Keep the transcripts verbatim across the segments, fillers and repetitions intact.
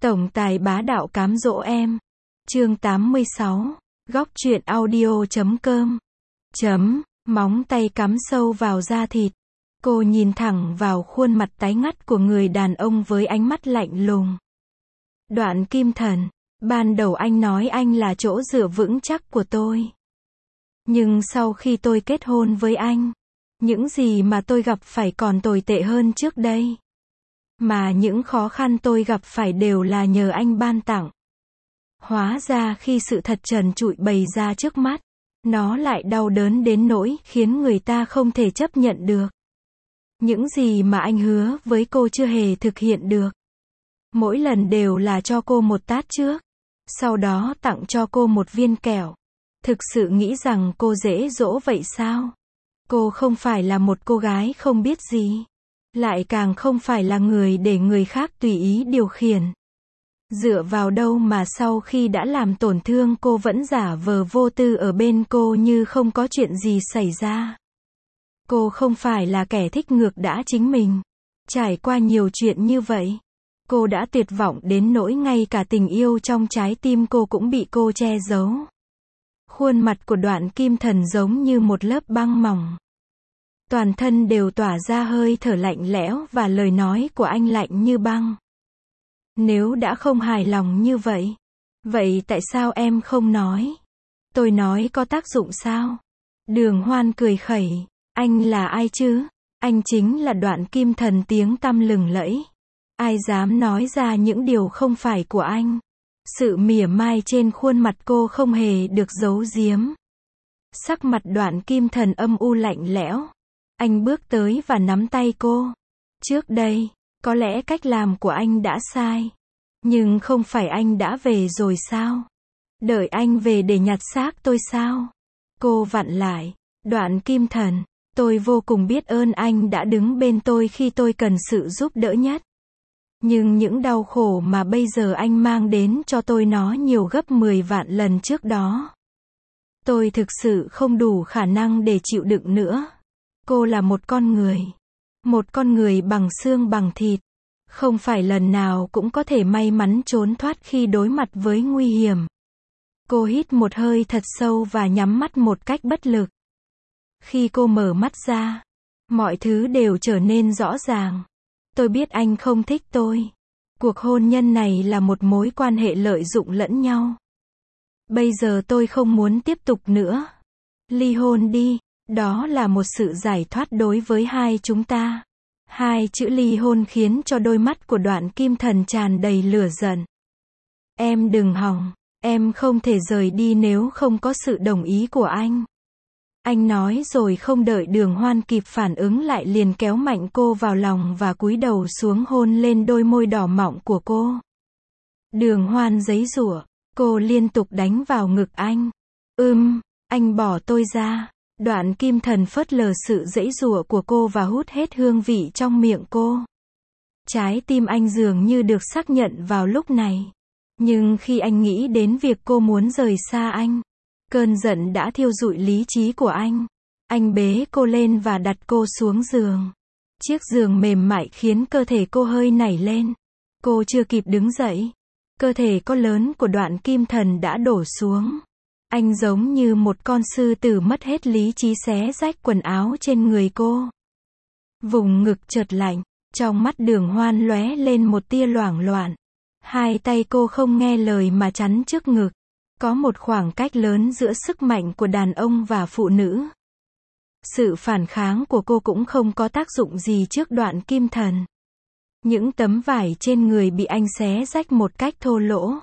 Tổng tài bá đạo cám dỗ em. Chương tám mươi sáu. Góc truyện audio chấm com. Chấm, móng tay cắm sâu vào da thịt. Cô nhìn thẳng vào khuôn mặt tái ngắt của người đàn ông với ánh mắt lạnh lùng. Đoạn Kim Thần, ban đầu anh nói anh là chỗ dựa vững chắc của tôi. Nhưng sau khi tôi kết hôn với anh, những gì mà tôi gặp phải còn tồi tệ hơn trước đây. Mà những khó khăn tôi gặp phải đều là nhờ anh ban tặng. Hóa ra khi sự thật trần trụi bày ra trước mắt, nó lại đau đớn đến nỗi khiến người ta không thể chấp nhận được. Những gì mà anh hứa với cô chưa hề thực hiện được. Mỗi lần đều là cho cô một tát trước, sau đó tặng cho cô một viên kẹo. Thực sự nghĩ rằng cô dễ dỗ vậy sao? Cô không phải là một cô gái không biết gì. Lại càng không phải là người để người khác tùy ý điều khiển. Dựa vào đâu mà sau khi đã làm tổn thương cô vẫn giả vờ vô tư ở bên cô như không có chuyện gì xảy ra. Cô không phải là kẻ thích ngược đãi chính mình. Trải qua nhiều chuyện như vậy, cô đã tuyệt vọng đến nỗi ngay cả tình yêu trong trái tim cô cũng bị cô che giấu. Khuôn mặt của Đoạn Kim Thần giống như một lớp băng mỏng. Toàn thân đều tỏa ra hơi thở lạnh lẽo và lời nói của anh lạnh như băng. Nếu đã không hài lòng như vậy, vậy tại sao em không nói? Tôi nói có tác dụng sao? Đường Hoan cười khẩy, anh là ai chứ? Anh chính là Đoạn Kim Thần tiếng tăm lừng lẫy. Ai dám nói ra những điều không phải của anh? Sự mỉa mai trên khuôn mặt cô không hề được giấu giếm. Sắc mặt Đoạn Kim Thần âm u lạnh lẽo. Anh bước tới và nắm tay cô. Trước đây, có lẽ cách làm của anh đã sai. Nhưng không phải anh đã về rồi sao? Đợi anh về để nhặt xác tôi sao? Cô vặn lại. Đoạn Kim Thần, tôi vô cùng biết ơn anh đã đứng bên tôi khi tôi cần sự giúp đỡ nhất. Nhưng những đau khổ mà bây giờ anh mang đến cho tôi nó nhiều gấp mười vạn lần trước đó. Tôi thực sự không đủ khả năng để chịu đựng nữa. Cô là một con người. Một con người bằng xương bằng thịt. Không phải lần nào cũng có thể may mắn trốn thoát khi đối mặt với nguy hiểm. Cô hít một hơi thật sâu và nhắm mắt một cách bất lực. Khi cô mở mắt ra, mọi thứ đều trở nên rõ ràng. Tôi biết anh không thích tôi. Cuộc hôn nhân này là một mối quan hệ lợi dụng lẫn nhau. Bây giờ tôi không muốn tiếp tục nữa. Ly hôn đi. Đó là một sự giải thoát đối với hai chúng ta. Hai chữ ly hôn khiến cho đôi mắt của Đoạn Kim Thần tràn đầy lửa giận. Em đừng hòng. Em không thể rời đi nếu không có sự đồng ý của anh. Anh nói rồi không đợi Đường Hoan kịp phản ứng lại liền kéo mạnh cô vào lòng và cúi đầu xuống hôn lên đôi môi đỏ mọng của cô. Đường Hoan giãy giụa. Cô liên tục đánh vào ngực anh. Ưm, anh bỏ tôi ra. Đoạn Kim Thần phớt lờ sự giãy giụa của cô và hút hết hương vị trong miệng cô. Trái tim anh dường như được xác nhận vào lúc này. Nhưng khi anh nghĩ đến việc cô muốn rời xa anh, cơn giận đã thiêu rụi lý trí của anh. Anh bế cô lên và đặt cô xuống giường. Chiếc giường mềm mại khiến cơ thể cô hơi nảy lên. Cô chưa kịp đứng dậy, cơ thể có lớn của Đoạn Kim Thần đã đổ xuống. Anh giống như một con sư tử mất hết lý trí xé rách quần áo trên người cô. Vùng ngực chợt lạnh, trong mắt Đường Hoan lóe lên một tia loảng loạn. Hai tay cô không nghe lời mà chắn trước ngực. Có một khoảng cách lớn giữa sức mạnh của đàn ông và phụ nữ. Sự phản kháng của cô cũng không có tác dụng gì trước Đoạn Kim Thần. Những tấm vải trên người bị anh xé rách một cách thô lỗ.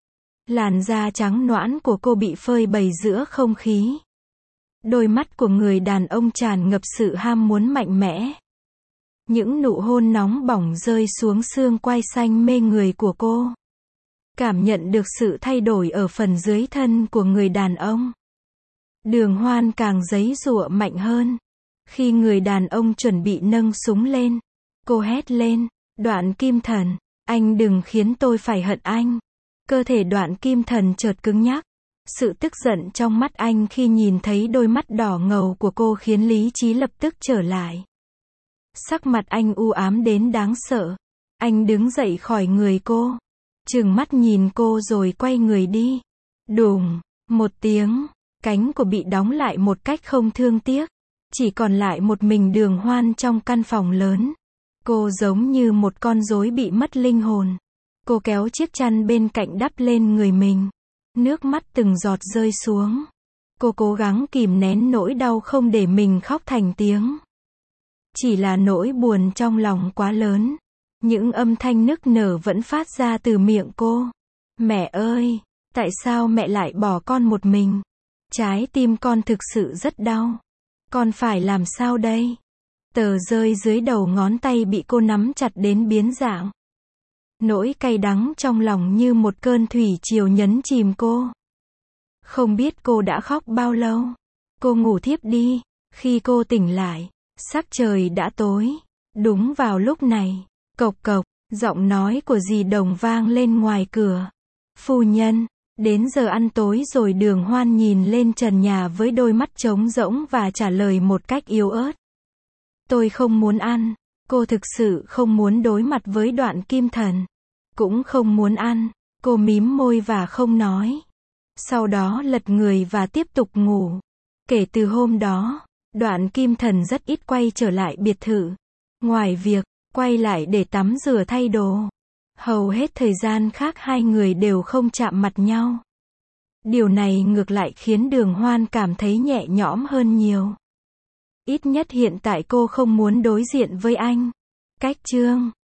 Làn da trắng nõn của cô bị phơi bày giữa không khí. Đôi mắt của người đàn ông tràn ngập sự ham muốn mạnh mẽ. Những nụ hôn nóng bỏng rơi xuống xương quai xanh mê người của cô. Cảm nhận được sự thay đổi ở phần dưới thân của người đàn ông. Đường Hoan càng giãy giụa mạnh hơn. Khi người đàn ông chuẩn bị nâng súng lên, cô hét lên, Đoạn Kim Thần, anh đừng khiến tôi phải hận anh. Cơ thể Đoạn Kim Thần chợt cứng nhắc. Sự tức giận trong mắt anh khi nhìn thấy đôi mắt đỏ ngầu của cô khiến lý trí lập tức trở lại. Sắc mặt anh u ám đến đáng sợ. Anh đứng dậy khỏi người cô. trừng mắt nhìn cô rồi quay người đi. Đùng, một tiếng, cánh cửa bị đóng lại một cách không thương tiếc. Chỉ còn lại một mình Đường Hoan trong căn phòng lớn. Cô giống như một con rối bị mất linh hồn. Cô kéo chiếc chăn bên cạnh đắp lên người mình. Nước mắt từng giọt rơi xuống. Cô cố gắng kìm nén nỗi đau không để mình khóc thành tiếng. Chỉ là nỗi buồn trong lòng quá lớn. Những âm thanh nức nở vẫn phát ra từ miệng cô. Mẹ ơi, tại sao mẹ lại bỏ con một mình? Trái tim con thực sự rất đau. Con phải làm sao đây? Tờ rơi dưới đầu ngón tay bị cô nắm chặt đến biến dạng. Nỗi cay đắng trong lòng như một cơn thủy triều nhấn chìm cô. Không biết cô đã khóc bao lâu. Cô ngủ thiếp đi. Khi cô tỉnh lại, sắc trời đã tối. Đúng vào lúc này, cộc cộc, giọng nói của dì Đồng vang lên ngoài cửa. Phu nhân, đến giờ ăn tối rồi. Đường Hoan nhìn lên trần nhà với đôi mắt trống rỗng và trả lời một cách yếu ớt. Tôi không muốn ăn. Cô thực sự không muốn đối mặt với Đoạn Kim Thần. Cũng không muốn ăn. Cô mím môi và không nói. Sau đó lật người và tiếp tục ngủ. Kể từ hôm đó, Đoạn Kim Thần rất ít quay trở lại biệt thự. Ngoài việc quay lại để tắm rửa thay đồ, hầu hết thời gian khác hai người đều không chạm mặt nhau. Điều này ngược lại khiến Đường Hoan cảm thấy nhẹ nhõm hơn nhiều. Ít nhất hiện tại cô không muốn đối diện với anh. Cách chương